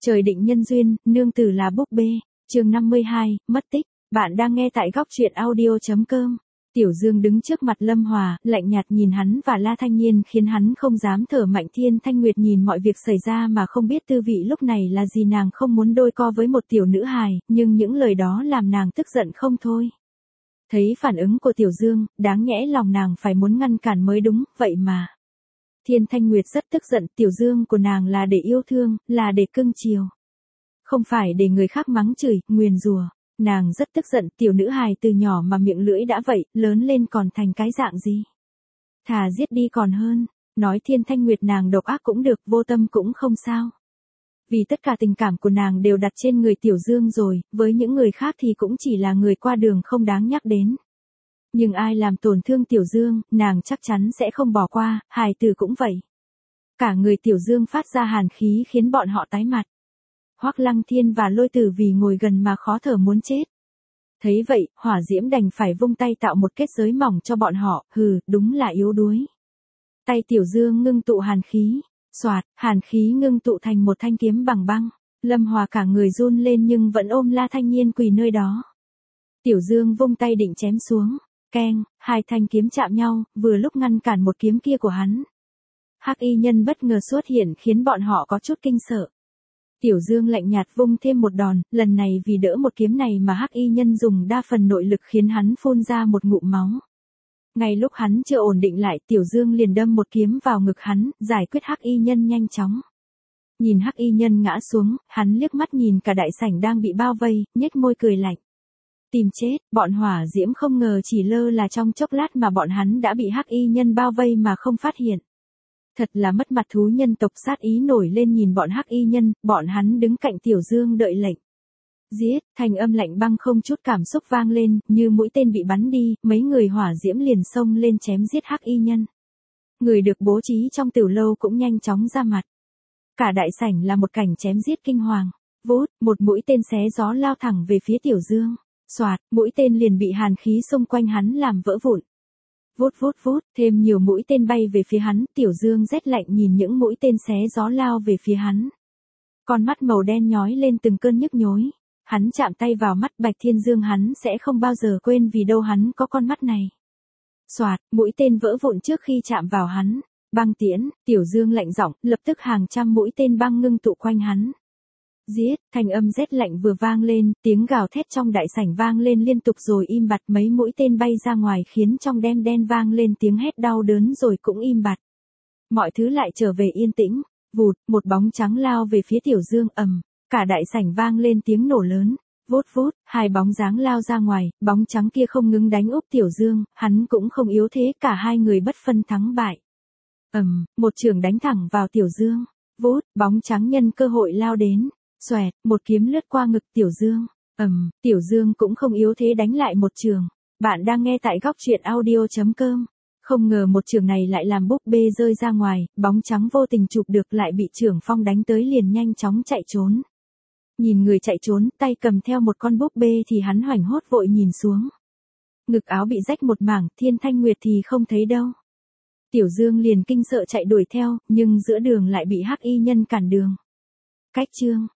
Trời định nhân duyên, nương tử là búp bê. Chương 52, mất tích. Bạn đang nghe tại góc truyện audio.com. Tiểu Dương đứng trước mặt Lâm Hòa, lạnh nhạt nhìn hắn và La Thanh Nhiên khiến hắn không dám thở mạnh. Thiên Thanh Nguyệt nhìn mọi việc xảy ra mà không biết tư vị lúc này là gì. Nàng không muốn đôi co với một tiểu nữ hài, nhưng những lời đó làm nàng tức giận không thôi. Thấy phản ứng của Tiểu Dương, đáng nhẽ lòng nàng phải muốn ngăn cản mới đúng, vậy mà. Thiên Thanh Nguyệt rất tức giận, Tiểu Dương của nàng là để yêu thương, là để cưng chiều. Không phải để người khác mắng chửi, nguyền rủa. Nàng rất tức giận, tiểu nữ hài từ nhỏ mà miệng lưỡi đã vậy, lớn lên còn thành cái dạng gì. Thà giết đi còn hơn, nói Thiên Thanh Nguyệt nàng độc ác cũng được, vô tâm cũng không sao. Vì tất cả tình cảm của nàng đều đặt trên người Tiểu Dương rồi, với những người khác thì cũng chỉ là người qua đường không đáng nhắc đến. Nhưng ai làm tổn thương Tiểu Dương, nàng chắc chắn sẽ không bỏ qua, hài tử cũng vậy. Cả người Tiểu Dương phát ra hàn khí khiến bọn họ tái mặt. Hoắc Lăng Thiên và Lôi Tử vì ngồi gần mà khó thở muốn chết. Thấy vậy, Hỏa Diễm đành phải vung tay tạo một kết giới mỏng cho bọn họ, đúng là yếu đuối. Tay Tiểu Dương ngưng tụ hàn khí, xoạt, hàn khí ngưng tụ thành một thanh kiếm bằng băng. Lâm Hòa cả người run lên nhưng vẫn ôm La Thanh Nhiên quỳ nơi đó. Tiểu Dương vung tay định chém xuống, keng, hai thanh kiếm chạm nhau, vừa lúc ngăn cản một kiếm kia của hắn. Hắc y nhân bất ngờ xuất hiện khiến bọn họ có chút kinh sợ. Tiểu Dương lạnh nhạt vung thêm một đòn, lần này vì đỡ một kiếm này mà Hắc y nhân dùng đa phần nội lực khiến hắn phun ra một ngụm máu. Ngay lúc hắn chưa ổn định lại, Tiểu Dương liền đâm một kiếm vào ngực hắn, giải quyết Hắc y nhân nhanh chóng. Nhìn Hắc y nhân ngã xuống, hắn liếc mắt nhìn cả đại sảnh đang bị bao vây, nhếch môi cười lạnh. Tìm chết, bọn Hỏa Diễm không ngờ chỉ lơ là trong chốc lát mà bọn hắn đã bị Hắc y nhân bao vây mà không phát hiện. Thật là mất mặt, thú nhân tộc sát ý nổi lên nhìn bọn Hắc y nhân, bọn hắn đứng cạnh Tiểu Dương đợi lệnh. Giết, thanh âm lạnh băng không chút cảm xúc vang lên, như mũi tên bị bắn đi, mấy người Hỏa Diễm liền xông lên chém giết Hắc y nhân. Người được bố trí trong tiểu lâu cũng nhanh chóng ra mặt. Cả đại sảnh là một cảnh chém giết kinh hoàng. Vút, một mũi tên xé gió lao thẳng về phía Tiểu Dương. Xoạt, mũi tên liền bị hàn khí xung quanh hắn làm vỡ vụn. Vút vút vút, thêm nhiều mũi tên bay về phía hắn, Tiểu Dương rét lạnh nhìn những mũi tên xé gió lao về phía hắn. Con mắt màu đen nhói lên từng cơn nhức nhối. Hắn chạm tay vào mắt Bạch Thiên Dương, hắn sẽ không bao giờ quên vì đâu hắn có con mắt này. Xoạt, mũi tên vỡ vụn trước khi chạm vào hắn. Băng tiễn, Tiểu Dương lạnh giọng, lập tức hàng trăm mũi tên băng ngưng tụ quanh hắn. Giết, thanh âm rét lạnh vừa vang lên, tiếng gào thét trong đại sảnh vang lên liên tục rồi im bặt, mấy mũi tên bay ra ngoài khiến trong đêm đen vang lên tiếng hét đau đớn rồi cũng im bặt. Mọi thứ lại trở về yên tĩnh, vụt, một bóng trắng lao về phía Tiểu Dương, cả đại sảnh vang lên tiếng nổ lớn. Vút vút, hai bóng dáng lao ra ngoài, bóng trắng kia không ngừng đánh úp Tiểu Dương, hắn cũng không yếu thế, cả hai người bất phân thắng bại. Một chưởng đánh thẳng vào Tiểu Dương. Vút, bóng trắng nhân cơ hội lao đến. Xoẹt, một kiếm lướt qua ngực Tiểu Dương. Tiểu Dương cũng không yếu thế đánh lại một chưởng. Bạn đang nghe tại góc truyện audio.com. Không ngờ một chưởng này lại làm búp bê rơi ra ngoài, bóng trắng vô tình chụp được lại bị chưởng phong đánh tới liền nhanh chóng chạy trốn. Nhìn người chạy trốn, tay cầm theo một con búp bê thì hắn hoảng hốt vội nhìn xuống. Ngực áo bị rách một mảng, Thiên Thanh Nguyệt thì không thấy đâu. Tiểu Dương liền kinh sợ chạy đuổi theo, nhưng giữa đường lại bị Hắc y nhân cản đường. Cách chương